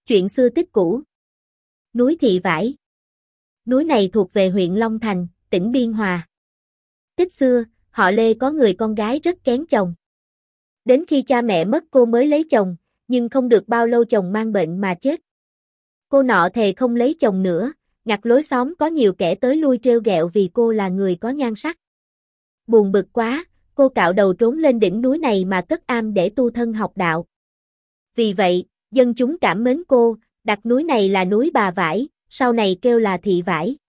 Chuyện xưa tích cũ. Núi Thị Vải. Núi này thuộc về huyện Long Thành, tỉnh Biên Hòa. Tích xưa, họ Lê có người con gái rất kén chồng. Đến khi cha mẹ mất cô mới lấy chồng, nhưng không được bao lâu chồng mang bệnh mà chết. Cô nọ thề không lấy chồng nữa, ngặt lối xóm có nhiều kẻ tới lui trêu ghẹo vì cô là người có nhan sắc. Buồn bực quá, cô cạo đầu trốn lên đỉnh núi này mà cất am để tu thân học đạo. Vì vậy, dân chúng cảm mến cô, đặt núi này là núi Bà Vải, sau này kêu là Thị Vải.